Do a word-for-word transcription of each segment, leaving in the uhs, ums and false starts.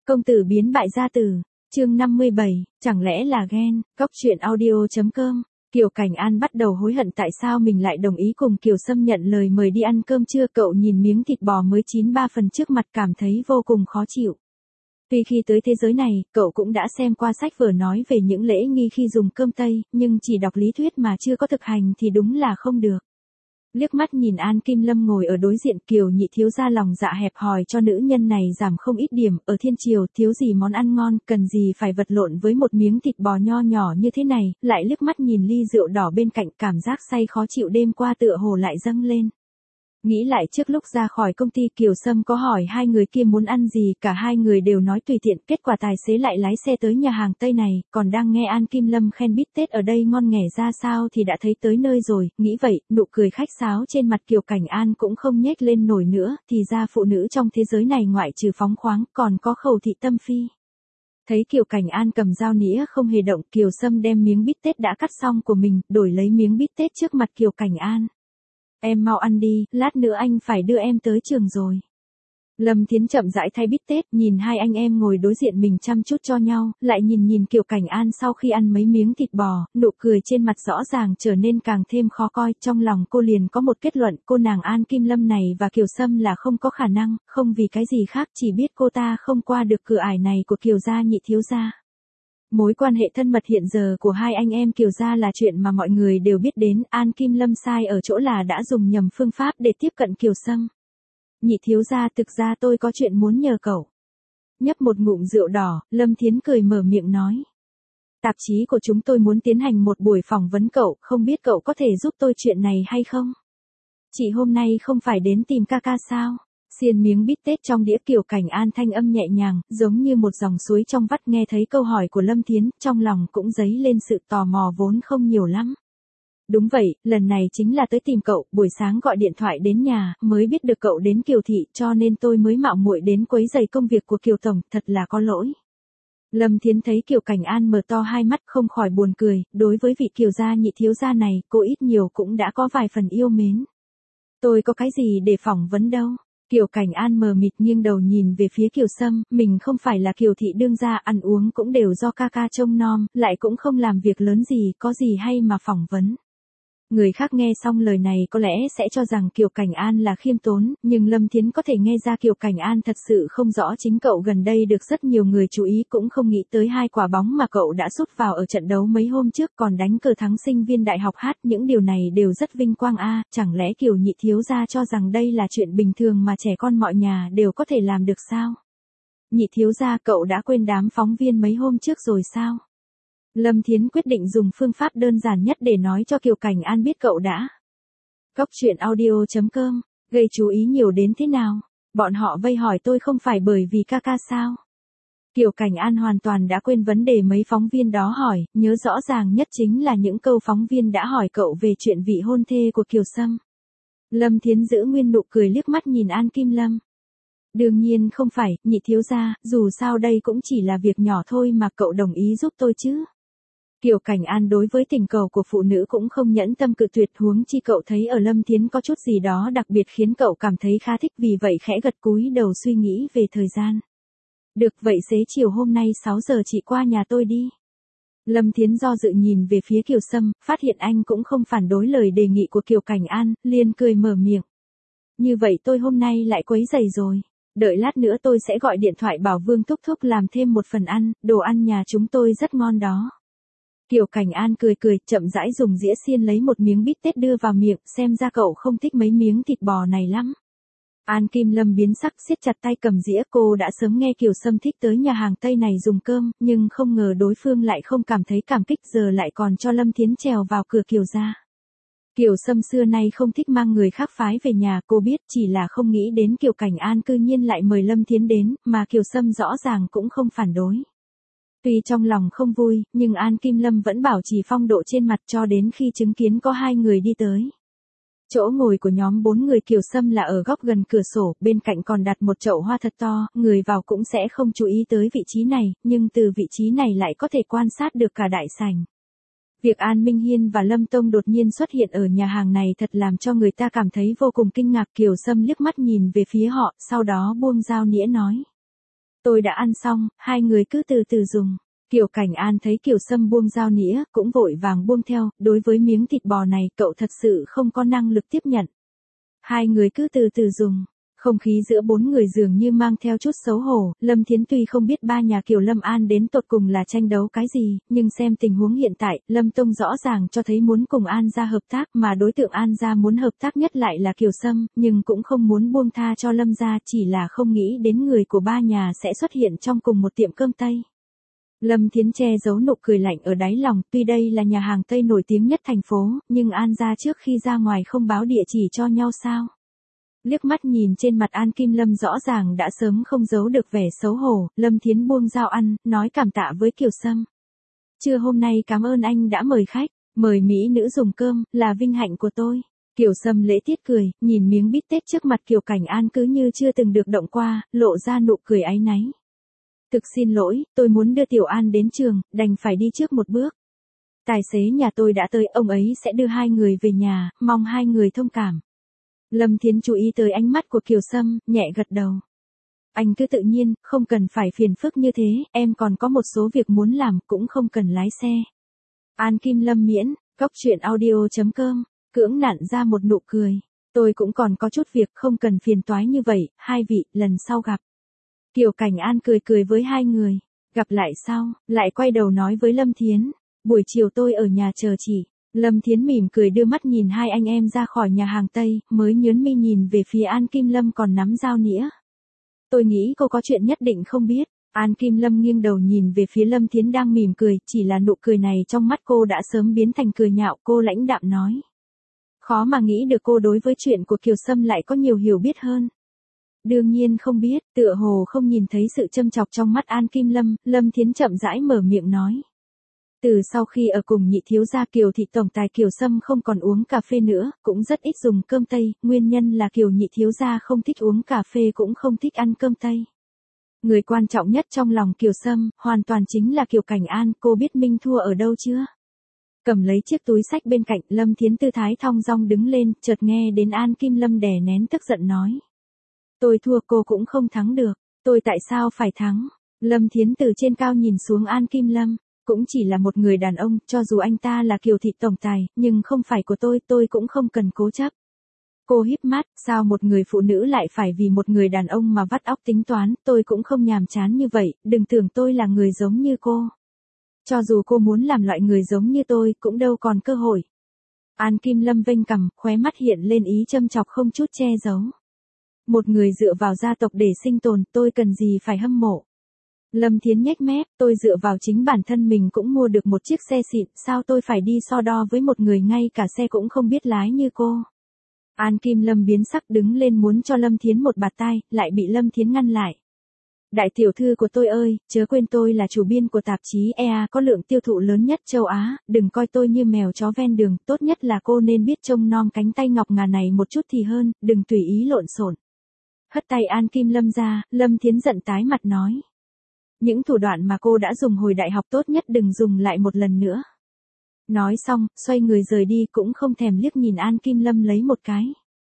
Công tử biến bại gia tử, chương năm mươi bảy, chẳng lẽ là ghen, Cóc truyện audio.com. Kiều Cảnh An bắt đầu hối hận tại sao mình lại đồng ý cùng Kiều Sâm nhận lời mời đi ăn cơm trưa. Cậu nhìn miếng thịt bò mới chín ba phần trước mặt cảm thấy vô cùng khó chịu. Tuy khi tới thế giới này, cậu cũng đã xem qua sách vở nói về những lễ nghi khi dùng cơm Tây, nhưng chỉ đọc lý thuyết mà chưa có thực hành thì đúng là không được. Liếc mắt nhìn An Kim Lâm ngồi ở đối diện, Kiều nhị thiếu gia lòng dạ hẹp hòi cho nữ nhân này giảm không ít điểm. Ở thiên triều thiếu gì món ăn ngon, cần gì phải vật lộn với một miếng thịt bò nho nhỏ như thế này. Lại liếc mắt nhìn ly rượu đỏ bên cạnh, cảm giác say khó chịu đêm qua tựa hồ lại dâng lên. Nghĩ lại trước lúc ra khỏi công ty, Kiều Sâm có hỏi hai người kia muốn ăn gì, cả hai người đều nói tùy tiện. Kết quả tài xế lại lái xe tới nhà hàng Tây này, còn đang nghe An Kim Lâm khen bít tết ở đây ngon nghẻ ra sao thì đã thấy tới nơi rồi. Nghĩ vậy, nụ cười khách sáo trên mặt Kiều Cảnh An cũng không nhếch lên nổi nữa. Thì ra phụ nữ trong thế giới này ngoại trừ phóng khoáng còn có khẩu thị tâm phi. Thấy Kiều Cảnh An cầm dao nĩa không hề động, Kiều Sâm đem miếng bít tết đã cắt xong của mình, đổi lấy miếng bít tết trước mặt Kiều Cảnh An. Em mau ăn đi, lát nữa anh phải đưa em tới trường rồi. Lâm Thiến chậm rãi thay bít tết, nhìn hai anh em ngồi đối diện mình chăm chút cho nhau, lại nhìn nhìn Kiều Cảnh An sau khi ăn mấy miếng thịt bò, nụ cười trên mặt rõ ràng trở nên càng thêm khó coi. Trong lòng cô liền có một kết luận, cô nàng An Kim Lâm này và Kiều Sâm là không có khả năng, không vì cái gì khác, chỉ biết cô ta không qua được cửa ải này của Kiều gia nhị thiếu gia. Mối quan hệ thân mật hiện giờ của hai anh em Kiều gia là chuyện mà mọi người đều biết đến. An Kim Lâm sai ở chỗ là đã dùng nhầm phương pháp để tiếp cận Kiều Sâm. Nhị thiếu gia, thực ra tôi có chuyện muốn nhờ cậu. Nhấp một ngụm rượu đỏ, Lâm Thiến cười mở miệng nói. Tạp chí của chúng tôi muốn tiến hành một buổi phỏng vấn cậu, không biết cậu có thể giúp tôi chuyện này hay không? Chị hôm nay không phải đến tìm ca ca sao? Xiên miếng bít tết trong đĩa, Kiều Cảnh An thanh âm nhẹ nhàng, giống như một dòng suối trong vắt. Nghe thấy câu hỏi của Lâm Thiến, trong lòng cũng dấy lên sự tò mò vốn không nhiều lắm. Đúng vậy, lần này chính là tới tìm cậu, buổi sáng gọi điện thoại đến nhà, mới biết được cậu đến Kiều thị, cho nên tôi mới mạo muội đến quấy rầy công việc của Kiều tổng, thật là có lỗi. Lâm Thiến thấy Kiều Cảnh An mở to hai mắt không khỏi buồn cười, đối với vị Kiều gia nhị thiếu gia này, cô ít nhiều cũng đã có vài phần yêu mến. Tôi có cái gì để phỏng vấn đâu. Kiều Cảnh An mờ mịt nghiêng đầu nhìn về phía Kiều Sâm, mình không phải là Kiều thị đương gia, ăn uống cũng đều do ca ca trông nom, lại cũng không làm việc lớn gì, có gì hay mà phỏng vấn. Người khác nghe xong lời này có lẽ sẽ cho rằng Kiều Cảnh An là khiêm tốn, nhưng Lâm Thiến có thể nghe ra Kiều Cảnh An thật sự không rõ chính cậu gần đây được rất nhiều người chú ý, cũng không nghĩ tới hai quả bóng mà cậu đã sút vào ở trận đấu mấy hôm trước, còn đánh cờ thắng sinh viên đại học hát, những điều này đều rất vinh quang a. À, chẳng lẽ Kiều nhị thiếu gia cho rằng đây là chuyện bình thường mà trẻ con mọi nhà đều có thể làm được sao? Nhị thiếu gia, cậu đã quên đám phóng viên mấy hôm trước rồi sao? Lâm Thiến quyết định dùng phương pháp đơn giản nhất để nói cho Kiều Cảnh An biết cậu đã. Cóc truyện audio.com, gây chú ý nhiều đến thế nào? Bọn họ vây hỏi tôi không phải bởi vì ca ca sao? Kiều Cảnh An hoàn toàn đã quên vấn đề mấy phóng viên đó hỏi, nhớ rõ ràng nhất chính là những câu phóng viên đã hỏi cậu về chuyện vị hôn thê của Kiều Sâm. Lâm Thiến giữ nguyên nụ cười, liếc mắt nhìn An Kim Lâm. Đương nhiên không phải, nhị thiếu gia, dù sao đây cũng chỉ là việc nhỏ thôi mà, cậu đồng ý giúp tôi chứ? Kiều Cảnh An đối với tình cầu của phụ nữ cũng không nhẫn tâm cự tuyệt, huống chi cậu thấy ở Lâm Thiến có chút gì đó đặc biệt khiến cậu cảm thấy khá thích, vì vậy khẽ gật cúi đầu suy nghĩ về thời gian. Được vậy xế chiều hôm nay sáu giờ chị qua nhà tôi đi. Lâm Thiến do dự nhìn về phía Kiều Sâm, phát hiện anh cũng không phản đối lời đề nghị của Kiều Cảnh An, liền cười mở miệng. Như vậy tôi hôm nay lại quấy rầy rồi. Đợi lát nữa tôi sẽ gọi điện thoại bảo Vương thúc thúc làm thêm một phần ăn, đồ ăn nhà chúng tôi rất ngon đó. Kiều Cảnh An cười cười, chậm rãi dùng dĩa xiên lấy một miếng bít tết đưa vào miệng, xem ra cậu không thích mấy miếng thịt bò này lắm. An Kim Lâm biến sắc, siết chặt tay cầm dĩa, cô đã sớm nghe Kiều Sâm thích tới nhà hàng Tây này dùng cơm, nhưng không ngờ đối phương lại không cảm thấy cảm kích, giờ lại còn cho Lâm Thiến trèo vào cửa Kiều gia. Kiều Sâm xưa nay không thích mang người khác phái về nhà, cô biết, chỉ là không nghĩ đến Kiều Cảnh An cư nhiên lại mời Lâm Thiến đến, mà Kiều Sâm rõ ràng cũng không phản đối. Tuy trong lòng không vui, nhưng An Kim Lâm vẫn bảo trì phong độ trên mặt cho đến khi chứng kiến có hai người đi tới. Chỗ ngồi của nhóm bốn người Kiều Sâm là ở góc gần cửa sổ, bên cạnh còn đặt một chậu hoa thật to, người vào cũng sẽ không chú ý tới vị trí này, nhưng từ vị trí này lại có thể quan sát được cả đại sảnh. Việc An Minh Hiên và Lâm Tông đột nhiên xuất hiện ở nhà hàng này thật làm cho người ta cảm thấy vô cùng kinh ngạc. Kiều Sâm liếc mắt nhìn về phía họ, sau đó buông dao nĩa nói. Tôi đã ăn xong, hai người cứ từ từ dùng. Kiều Cảnh An thấy Kiều Sâm buông dao nĩa, cũng vội vàng buông theo, đối với miếng thịt bò này cậu thật sự không có năng lực tiếp nhận. Hai người cứ từ từ dùng. Không khí giữa bốn người dường như mang theo chút xấu hổ, Lâm Thiến tuy không biết ba nhà Kiều Lâm An đến tột cùng là tranh đấu cái gì, nhưng xem tình huống hiện tại, Lâm Tông rõ ràng cho thấy muốn cùng An gia hợp tác, mà đối tượng An gia muốn hợp tác nhất lại là Kiều Sâm, nhưng cũng không muốn buông tha cho Lâm gia, chỉ là không nghĩ đến người của ba nhà sẽ xuất hiện trong cùng một tiệm cơm Tây. Lâm Thiến che giấu nụ cười lạnh ở đáy lòng, tuy đây là nhà hàng Tây nổi tiếng nhất thành phố, nhưng An gia trước khi ra ngoài không báo địa chỉ cho nhau sao? Liếc mắt nhìn trên mặt An Kim Lâm rõ ràng đã sớm không giấu được vẻ xấu hổ, Lâm Thiến buông dao ăn, nói cảm tạ với Kiều Sâm. Trưa hôm nay cảm ơn anh đã mời khách, mời mỹ nữ dùng cơm, là vinh hạnh của tôi. Kiều Sâm lễ tiết cười, nhìn miếng bít tết trước mặt Kiều Cảnh An cứ như chưa từng được động qua, lộ ra nụ cười áy náy. Thực xin lỗi, tôi muốn đưa Tiểu An đến trường, đành phải đi trước một bước. Tài xế nhà tôi đã tới, ông ấy sẽ đưa hai người về nhà, mong hai người thông cảm. Lâm Thiến chú ý tới ánh mắt của Kiều Sâm, nhẹ gật đầu. Anh cứ tự nhiên, không cần phải phiền phức như thế, em còn có một số việc muốn làm, cũng không cần lái xe. An Kim Lâm miễn, góc chuyện audio chấm com, cưỡng nặn ra một nụ cười. Tôi cũng còn có chút việc, không cần phiền toái như vậy, hai vị, lần sau gặp. Kiều Cảnh An cười cười với hai người. Gặp lại sau, lại quay đầu nói với Lâm Thiến. Buổi chiều tôi ở nhà chờ chị. Lâm Thiến mỉm cười đưa mắt nhìn hai anh em ra khỏi nhà hàng Tây, mới nhớn mi nhìn về phía An Kim Lâm còn nắm dao nĩa. Tôi nghĩ cô có chuyện nhất định không biết. An Kim Lâm nghiêng đầu nhìn về phía Lâm Thiến đang mỉm cười, chỉ là nụ cười này trong mắt cô đã sớm biến thành cười nhạo, cô lãnh đạm nói. Khó mà nghĩ được cô đối với chuyện của Kiều Sâm lại có nhiều hiểu biết hơn. Đương nhiên không biết, tựa hồ không nhìn thấy sự châm chọc trong mắt An Kim Lâm, Lâm Thiến chậm rãi mở miệng nói. Từ sau khi ở cùng nhị thiếu gia Kiều thị tổng tài Kiều Sâm không còn uống cà phê nữa, cũng rất ít dùng cơm Tây, nguyên nhân là Kiều nhị thiếu gia không thích uống cà phê cũng không thích ăn cơm Tây. Người quan trọng nhất trong lòng Kiều Sâm, hoàn toàn chính là Kiều Cảnh An, cô biết Minh thua ở đâu chưa? Cầm lấy chiếc túi xách bên cạnh, Lâm Thiến tư thái thong dong đứng lên, chợt nghe đến An Kim Lâm đè nén tức giận nói. Tôi thua cô cũng không thắng được, tôi tại sao phải thắng? Lâm Thiến từ trên cao nhìn xuống An Kim Lâm. Cũng chỉ là một người đàn ông, cho dù anh ta là Kiều thị tổng tài, nhưng không phải của tôi, tôi cũng không cần cố chấp. Cô híp mắt, sao một người phụ nữ lại phải vì một người đàn ông mà vắt óc tính toán, tôi cũng không nhàm chán như vậy, đừng tưởng tôi là người giống như cô. Cho dù cô muốn làm loại người giống như tôi, cũng đâu còn cơ hội. An Kim Lâm vênh cằm, khóe mắt hiện lên ý châm chọc không chút che giấu. Một người dựa vào gia tộc để sinh tồn, tôi cần gì phải hâm mộ. Lâm Thiến nhếch mép, tôi dựa vào chính bản thân mình cũng mua được một chiếc xe xịn, sao tôi phải đi so đo với một người ngay cả xe cũng không biết lái như cô. An Kim Lâm biến sắc đứng lên muốn cho Lâm Thiến một bạt tai, lại bị Lâm Thiến ngăn lại. Đại tiểu thư của tôi ơi, chớ quên tôi là chủ biên của tạp chí e a có lượng tiêu thụ lớn nhất châu Á, đừng coi tôi như mèo chó ven đường, tốt nhất là cô nên biết trông nom cánh tay ngọc ngà này một chút thì hơn, đừng tùy ý lộn xộn. Hất tay An Kim Lâm ra, Lâm Thiến giận tái mặt nói. Những thủ đoạn mà cô đã dùng hồi đại học tốt nhất đừng dùng lại một lần nữa. Nói xong, xoay người rời đi cũng không thèm liếc nhìn An Kim Lâm lấy một cái.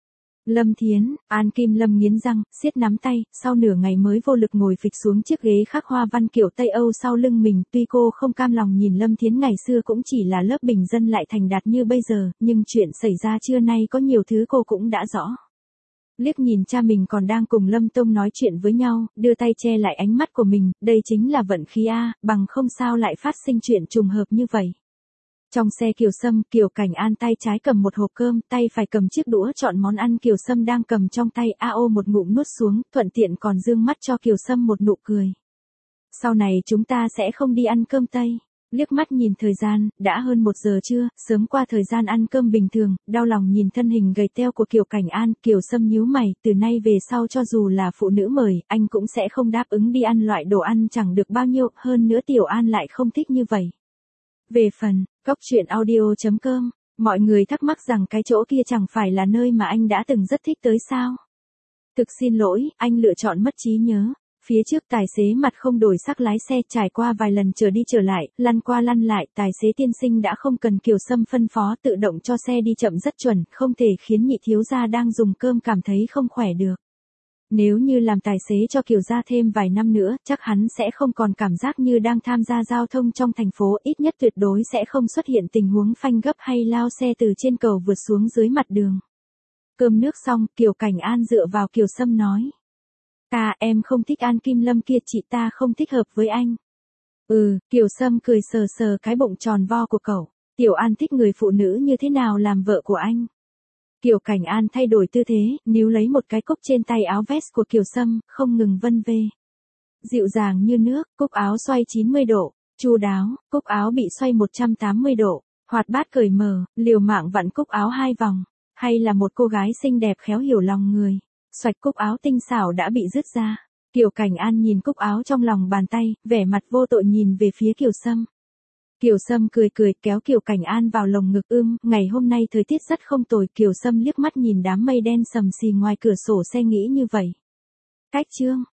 Lâm Thiến, An Kim Lâm nghiến răng, siết nắm tay, sau nửa ngày mới vô lực ngồi phịch xuống chiếc ghế khắc hoa văn kiểu Tây Âu sau lưng mình. Tuy cô không cam lòng nhìn Lâm Thiến ngày xưa cũng chỉ là lớp bình dân lại thành đạt như bây giờ, nhưng chuyện xảy ra trưa nay có nhiều thứ cô cũng đã rõ. Liếc nhìn cha mình còn đang cùng Lâm Tông nói chuyện với nhau, đưa tay che lại ánh mắt của mình, đây chính là vận khí a, bằng không sao lại phát sinh chuyện trùng hợp như vậy. Trong xe Kiều Sâm, Kiều Cảnh An tay trái cầm một hộp cơm, tay phải cầm chiếc đũa chọn món ăn Kiều Sâm đang cầm trong tay, a ô một ngụm nuốt xuống, thuận tiện còn dương mắt cho Kiều Sâm một nụ cười. Sau này chúng ta sẽ không đi ăn cơm Tây. Liếc mắt nhìn thời gian, đã hơn một giờ trưa, sớm qua thời gian ăn cơm bình thường, đau lòng nhìn thân hình gầy teo của Kiều Cảnh An, Kiều Sâm nhíu mày, từ nay về sau cho dù là phụ nữ mời, anh cũng sẽ không đáp ứng đi ăn loại đồ ăn chẳng được bao nhiêu, hơn nữa Tiểu An lại không thích như vậy. Về phần, góc chuyện audio chấm com, mọi người thắc mắc rằng cái chỗ kia chẳng phải là nơi mà anh đã từng rất thích tới sao? Thực xin lỗi, anh lựa chọn mất trí nhớ. Phía trước tài xế mặt không đổi sắc lái xe trải qua vài lần chờ đi trở lại, lăn qua lăn lại, tài xế tiên sinh đã không cần Kiều Sâm phân phó tự động cho xe đi chậm rất chuẩn, không thể khiến nhị thiếu gia đang dùng cơm cảm thấy không khỏe được. Nếu như làm tài xế cho Kiều gia thêm vài năm nữa, chắc hắn sẽ không còn cảm giác như đang tham gia giao thông trong thành phố, ít nhất tuyệt đối sẽ không xuất hiện tình huống phanh gấp hay lao xe từ trên cầu vượt xuống dưới mặt đường. Cơm nước xong, Kiều Cảnh An dựa vào Kiều Sâm nói. Ta, em không thích An Kim Lâm kia, chị ta không thích hợp với anh. Ừ, Kiều Sâm cười sờ sờ cái bụng tròn vo của cậu. Tiểu An thích người phụ nữ như thế nào làm vợ của anh? Kiều Cảnh An thay đổi tư thế, níu lấy một cái cúc trên tay áo vest của Kiều Sâm, không ngừng vân vê. Dịu dàng như nước, cúc áo xoay chín mươi độ, chu đáo, cúc áo bị xoay một trăm tám mươi độ, hoạt bát cởi mở, liều mạng vặn cúc áo hai vòng, hay là một cô gái xinh đẹp khéo hiểu lòng người, xoạch cúc áo tinh xảo đã bị rứt ra. Kiều Cảnh An nhìn cúc áo trong lòng bàn tay, vẻ mặt vô tội nhìn về phía Kiều Sâm. Kiều Sâm cười cười kéo Kiều Cảnh An vào lồng ngực. Ưm, ngày hôm nay thời tiết rất không tồi. Kiều Sâm liếc mắt nhìn đám mây đen sầm xì ngoài cửa sổ xe nghĩ như vậy. Cách chương